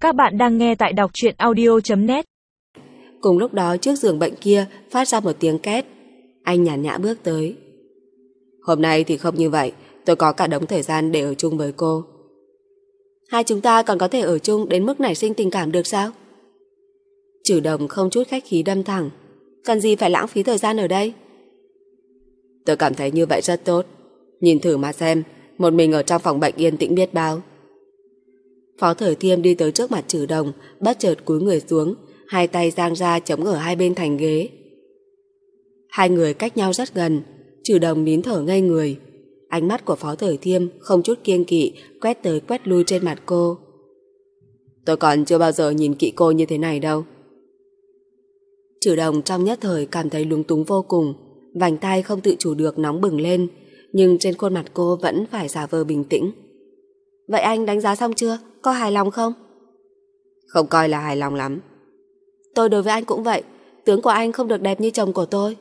Các bạn đang nghe tại đọc truyện audio.net. Cùng lúc đó trước giường bệnh kia phát ra một tiếng két. Anh nhàn nhã bước tới. Hôm nay thì không như vậy, tôi có cả đống thời gian để ở chung với cô. Hai chúng ta còn có thể ở chung đến mức nảy sinh tình cảm được sao? Trừ Đồng không chút khách khí đâm thẳng. Cần gì phải lãng phí thời gian ở đây? Tôi cảm thấy như vậy rất tốt. Nhìn thử mà xem, một mình ở trong phòng bệnh yên tĩnh biết bao. Phó Thời Thiêm đi tới trước mặt Trừ Đồng, bất chợt cúi người xuống, hai tay dang ra chống ở hai bên thành ghế. Hai người cách nhau rất gần, Trừ Đồng nín thở ngây người. Ánh mắt của Phó Thời Thiêm không chút kiêng kỵ quét tới quét lui trên mặt cô. Tôi còn chưa bao giờ nhìn kỹ cô như thế này đâu. Trừ Đồng trong nhất thời cảm thấy lúng túng vô cùng, vành tai không tự chủ được nóng bừng lên, nhưng trên khuôn mặt cô vẫn phải giả vờ bình tĩnh. Vậy anh đánh giá xong chưa? Có hài lòng không? Không coi là hài lòng lắm. Tôi đối với anh cũng vậy, tướng của anh không được đẹp như chồng của tôi.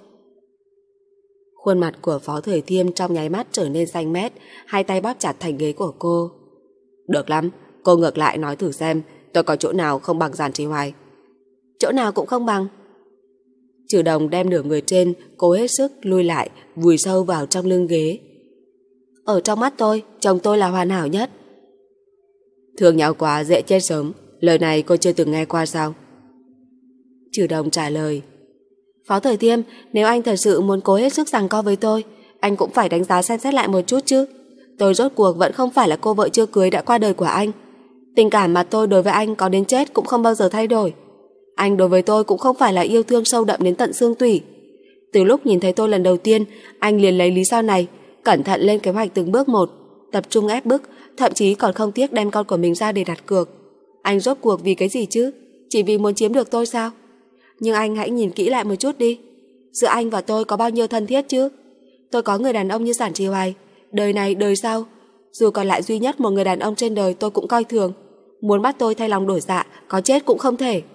Khuôn mặt của Phó Thời Thiêm trong nháy mắt trở nên xanh mét, hai tay bóp chặt thành ghế của cô. Được lắm, cô ngược lại nói thử xem, tôi có chỗ nào không bằng Giản Trì Hoài. Chỗ nào cũng không bằng. Trừ Đồng đem nửa người trên, cố hết sức lui lại, vùi sâu vào trong lưng ghế. Ở trong mắt tôi, chồng tôi là hoàn hảo nhất. Thương nhau quá dễ chết sớm, lời này cô chưa từng nghe qua sao? Trừ Đồng trả lời. Phó Thời Thiêm, nếu anh thật sự muốn cố hết sức giằng co với tôi, anh cũng phải đánh giá xem xét lại một chút chứ. Tôi rốt cuộc vẫn không phải là cô vợ chưa cưới đã qua đời của anh. Tình cảm mà tôi đối với anh có đến chết cũng không bao giờ thay đổi. Anh đối với tôi cũng không phải là yêu thương sâu đậm đến tận xương tủy. Từ lúc nhìn thấy tôi lần đầu tiên, anh liền lấy lý do này, cẩn thận lên kế hoạch từng bước một, tập trung ép bức, thậm chí còn không tiếc đem con của mình ra để đặt cược. Anh rốt cuộc vì cái gì chứ? Chỉ vì muốn chiếm được tôi sao? Nhưng anh hãy nhìn kỹ lại một chút đi. Giữa anh và tôi có bao nhiêu thân thiết chứ? Tôi có người đàn ông như Giản Trì Hoài, đời này đời sau, dù còn lại duy nhất một người đàn ông trên đời tôi cũng coi thường. Muốn bắt tôi thay lòng đổi dạ, có chết cũng không thể.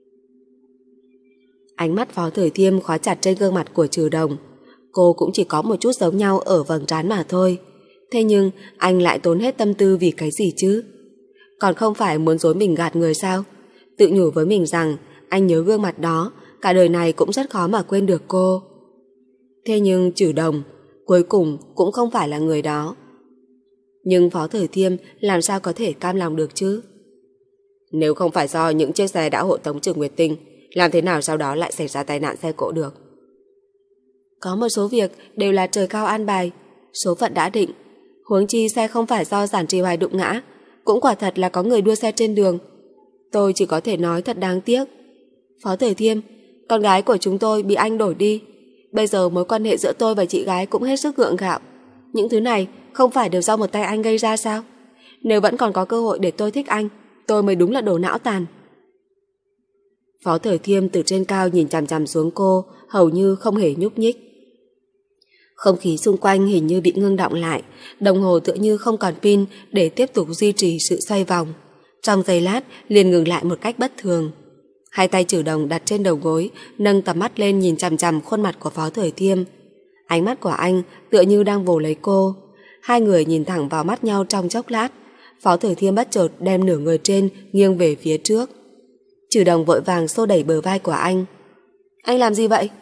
Ánh mắt Phó Thời Thiêm khóa chặt trên gương mặt của Trừ Đồng. Cô cũng chỉ có một chút giống nhau ở vầng trán mà thôi. Thế nhưng anh lại tốn hết tâm tư vì cái gì chứ? Còn không phải muốn dối mình gạt người sao? Tự nhủ với mình rằng anh nhớ gương mặt đó, cả đời này cũng rất khó mà quên được cô. Thế nhưng Trừ Đồng cuối cùng cũng không phải là người đó. Nhưng Phó Thời Thiêm làm sao có thể cam lòng được chứ? Nếu không phải do những chiếc xe đã hộ tống Trừ Nguyệt Tinh, làm thế nào sau đó lại xảy ra tai nạn xe cộ được? Có một số việc đều là trời cao an bài, số phận đã định. Huống chi xe không phải do Giản Trì Hoài đụng ngã, cũng quả thật là có người đua xe trên đường. Tôi chỉ có thể nói thật đáng tiếc. Phó Thời Thiêm, con gái của chúng tôi bị anh đổi đi. Bây giờ mối quan hệ giữa tôi và chị gái cũng hết sức gượng gạo. Những thứ này không phải đều do một tay anh gây ra sao? Nếu vẫn còn có cơ hội để tôi thích anh, tôi mới đúng là đồ não tàn. Phó Thời Thiêm từ trên cao nhìn chằm chằm xuống cô, hầu như không hề nhúc nhích. Không khí xung quanh hình như bị ngưng đọng lại, đồng hồ tựa như không còn pin để tiếp tục duy trì sự xoay vòng. Trong giây lát liền ngừng lại một cách bất thường. Hai tay Trừ Đồng đặt trên đầu gối, nâng tầm mắt lên nhìn chằm chằm khuôn mặt của Phó Thời Thiêm. Ánh mắt của anh tựa như đang vồ lấy cô. Hai người nhìn thẳng vào mắt nhau trong chốc lát. Phó Thời Thiêm bất chợt đem nửa người trên nghiêng về phía trước. Trừ Đồng vội vàng xô đẩy bờ vai của anh. Anh làm gì vậy?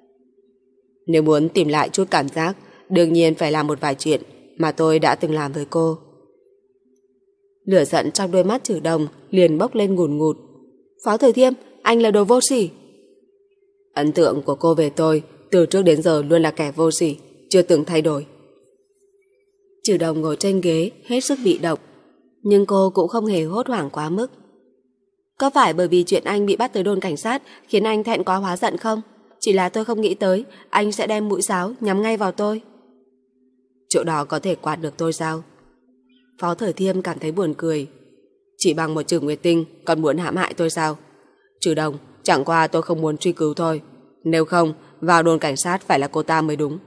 Nếu muốn tìm lại chút cảm giác, đương nhiên phải làm một vài chuyện mà tôi đã từng làm với cô. Lửa giận trong đôi mắt Trừ Đồng liền bốc lên ngùn ngụt. Phó Thời Thiêm, anh là đồ vô sỉ. Ấn tượng của cô về tôi từ trước đến giờ luôn là kẻ vô sỉ, chưa từng thay đổi. Trừ Đồng ngồi trên ghế hết sức bị động, nhưng cô cũng không hề hốt hoảng quá mức. Có phải bởi vì chuyện anh bị bắt tới đồn cảnh sát khiến anh thẹn quá hóa giận không? Chỉ là tôi không nghĩ tới anh sẽ đem mũi giáo nhắm ngay vào tôi. Chỗ đó có thể quạt được tôi sao? Phó Thời Thiêm cảm thấy buồn cười. Chỉ bằng một Trừ Nguyệt Tinh còn muốn hãm hại tôi sao? Trừ Đồng, chẳng qua tôi không muốn truy cứu thôi. Nếu không, vào đồn cảnh sát phải là cô ta mới đúng.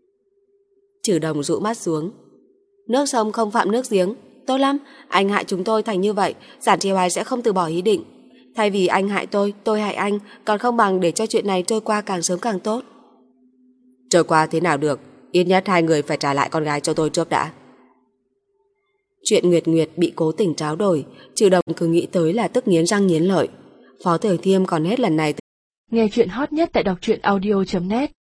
Trừ Đồng dụ mắt xuống. Nước sông không phạm nước giếng. Tốt lắm, anh hại chúng tôi thành như vậy, Giản Trì Hoài sẽ không từ bỏ ý định. Thay vì anh hại tôi hại anh, còn không bằng để cho chuyện này trôi qua càng sớm càng tốt. Trôi qua thế nào được? Ít nhất hai người phải trả lại con gái cho tôi trước đã. Chuyện Nguyệt Nguyệt bị cố tình tráo đổi, Trừ Đồng cứ nghĩ tới là tức nghiến răng nghiến lợi. Phó Thời Thiêm còn hết lần này. Nghe chuyện hot nhất tại đọc truyện audio.net